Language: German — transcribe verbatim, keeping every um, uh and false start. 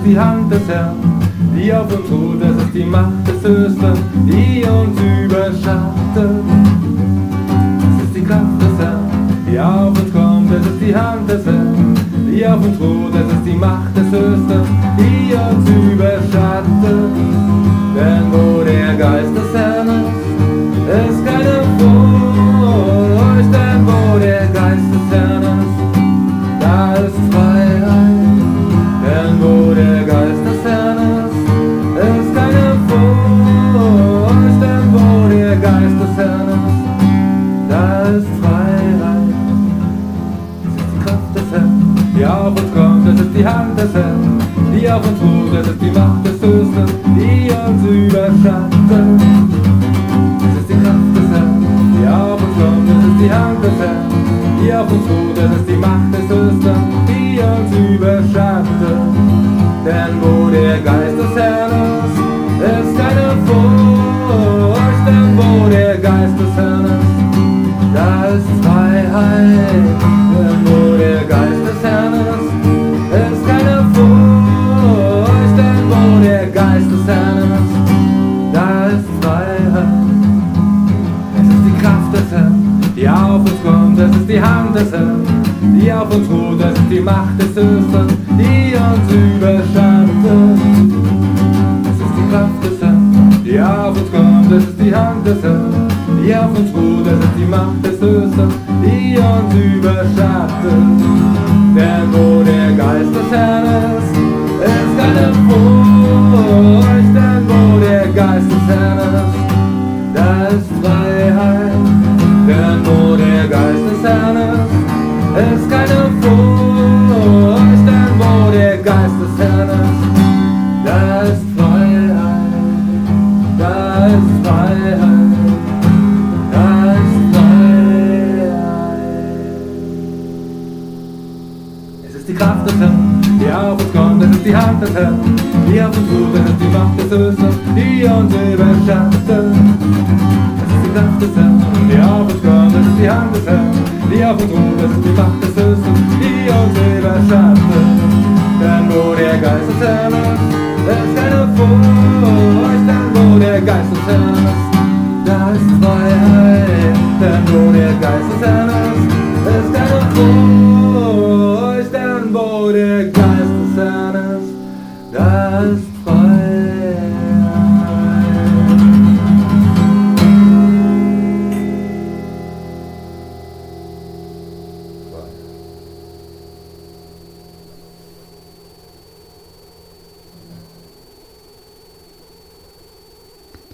die Hand des Herrn, die auf uns ruht, das ist die Macht des Höchsten, die uns überschattet. Das ist die Kraft des Herrn, die auf uns kommt, das ist die Hand des Herrn, die auf uns ruht, das ist die Macht des Höchsten, die uns überschattet. Denn wo der Geist des Herrn ist, ist keine Furcht, denn wo der Geist des Herrn ist, da ist Freiheit. Denn wo der Geist des Herrn ist, ist keine Furcht, denn wo der Geist des Herrn ist, da ist Freiheit. Es ist die Kraft des Herrn, die auf uns kommt, es ist die Hand des Herrn, die auf uns ruht, es ist die Macht des Höchsten, die uns überschattet. Es ist die Kraft des Herrn, die auf uns kommt, es ist die Hand des Herrn, die auf uns ruht, es ist die Macht des Höchsten, die uns überschattet. Denn wo der Geist des Herrn ist, ist keine Furcht, denn wo der Geist des Herrn ist, da ist Freiheit. Denn wo der Geist des Herrn ist, ist keine Furcht, denn wo der Geist des Herrn ist, da ist Freiheit. Es ist die Kraft des Herrn, die auf uns kommt, es ist die Hand des Herrn, die auf uns ruht, es ist die Macht des Höchsten, die uns überschattet. Es ist die Kraft des Herrn, die auf uns kommt, es ist die Hand des Herrn, die auf uns ruht, es ist die Macht des Höchsten, die uns überschattet. Denn wo der Geist des Herrn ist, ist keine Furcht, denn wo der Geist des Herrn ist, da ist Freiheit. Denn wo der Geist des Herrn ist, ist keine Furcht, denn wo der Geist des Herrn ist, da ist Freiheit, da ist Freiheit, da ist Freiheit. Es ist die Kraft des Herrn, die auf uns kommt, es ist die Hand des Herrn, die auf uns ruht, es ist die Macht des Höchsten, die uns überschattet. Es ist die Kraft des Herrn, die auf uns kommt, es ist die Hand des Herrn, die auf uns ruht, es ist die Macht des Höchsten, die uns überschattet. Denn wo der Geist des Herrn ist, ist keine Furcht, denn wo der Geist des Herrn ist, da ist Freiheit. Denn wo der Geist des Herrn ist,